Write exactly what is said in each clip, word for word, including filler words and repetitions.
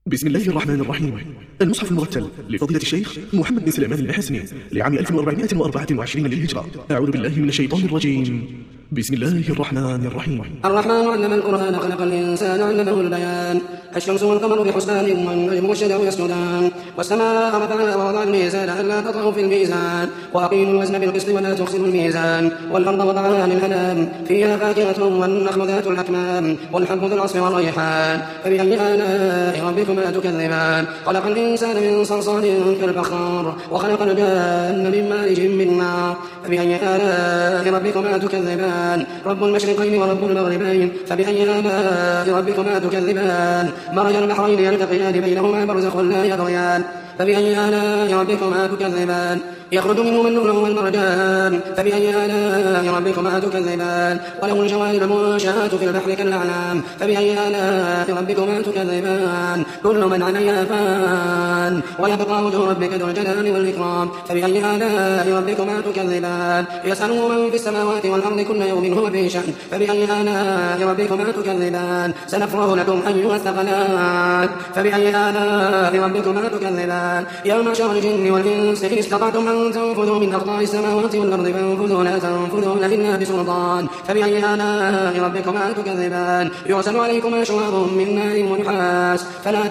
بسم الله الرحمن الرحيم. المصحف المرتل لفضيلة الشيخ محمد بن سليمان المحسني لعام ألف وأربعمائة وأربعة وعشرين للهجرة. أعوذ بالله من الشيطان الرجيم. بسم الله الرحمن الرحيم. الرحمن علم القرآن خلق الإنسان علمه البيان. الشمس والقمر بحسبان والنجم والشجر يسجدان والسماء رفعها ووضع الميزان ألا تطغوا في الميزان وأقيموا الوزن بالقسط ولا تخسروا الميزان والأرض وضعها للأنام فيها فاكهة والنخل ذات الأكمام والحب ذو العصف والريحان فبأي آلاء ربكما تكذبان. خلق الإنسان من صلصال كالفخار وخلق الجان من مارج من نار فبأي آلاء ربكما تكذبان. رب المشرقين ورب المغربين فبأي آلاء ربكما تكذبان. مرج البحرين يلتقيان بينهما برزخ لا يبغيان فبأي آلاء ربكما تكذبان. يخرج منهما اللؤلؤ والمرجان فبأي آلاء ربكما تكذبان. وله الجوار المنشآت في البحر كالأعلام فبأي آلاء ربكما تكذبان. كل من عليها فان ويبقى وجه ربك ذو الجلال والإكرام فبأي آلاء ربكما تكذبان. يسأله من في السماوات والأرض كل يوم هو في شأن فبأي آلاء ربكما تكذبان. سنفرغ لكم أيها الثقلان فبأي آلاء ربكما تكذبان. يا معشر الجن والإنس إن استطعتم أن تنفذوا من أقطار السماوات والأرض فانفذوا لا تنفذون إلا بسلطان فبأي آلاء ربكما تكذبان. يرسل عليكما شواظ من نار ونحاس فلا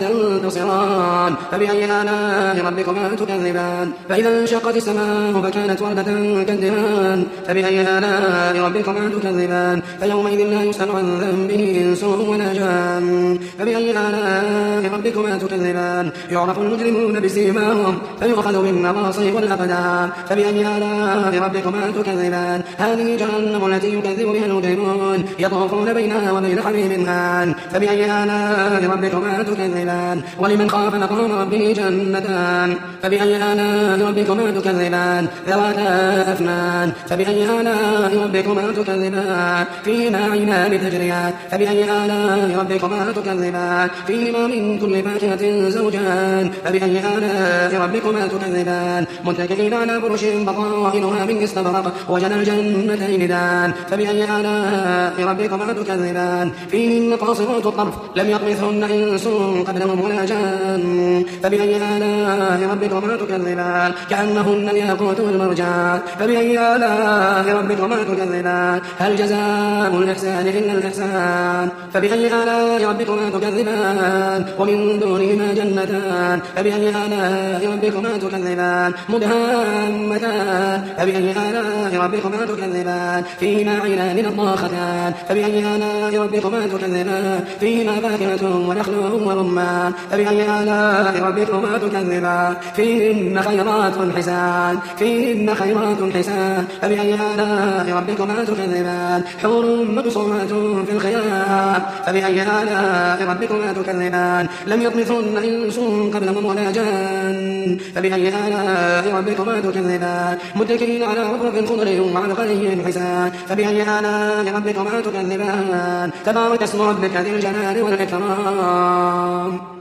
تنتصران فبأي آلاء ربكما تكذبان. فإذا انشقت السماء فكانت وردة كالدهان فبأي آلاء ربكما تكذبان. فيومئذ لا يسأل عن ذنبه إنس ولا جان فبأي آلاء ربكما تكذبان. يعرف المجرمون بسيماهم فيؤخذ بالنواصي والأقدام فبأي آلاء ربكما تكذبان. هذه جهنم التي يكذب بها المجرمون يطوفون بينها وبين حميم آن فبأي آلاء ربكما تكذبان. ولمن خاف مقام ربه جنتان فبأي آلاء ربكما تكذبان. ذواتا أفنان فبأي آلاء ربكما تكذبان. فيهما عينان تجريان فبأي آلاء ربكما تكذبان. فيهما من كل فاكهة زوجان فبأي آلاء ربكما تكذبان. متكئين على فرش بطائنها من استبرق وجنى الجنتين دان فبأي آلاء ربكما تكذبان. فيهن قاصرات الطرف لم يطمثهن إنس قبلهم ولا جان فبأي آلاء ربكما تكذبان. كأنهن الياقوت والمرجان فبأي آلاء ربكما تكذبان. هل جزاء الإحسان إلا الإحسان فبأي آلاء ربكما تكذبان. ومن دونهما جنتان فبأي آلاء ربكما تكذبان. مدهامتان فبأي آلاء ربكما تكذبان. فيهما عينان نضاختان فبأي آلاء ربكما تكذبان. فيهما فاكهة ونخل ورمان فبأي آلاء ربكما تكذبان. فيهن خيرات حسان فيهن خيرات حسان فبأي آلاء ربكما تكذبان. حور مقصورات في الخيام فبأي آلاء ربكما تكذبان. لم يطمثهن إنس قبلهم ولا جان فبأي آلاء ربكما تكذبان. متكئين على رفرف خضر وعبقري حسان فبأي آلاء ربكما تكذبان. تبارك اسم ربك ذي الجلال والإكرام.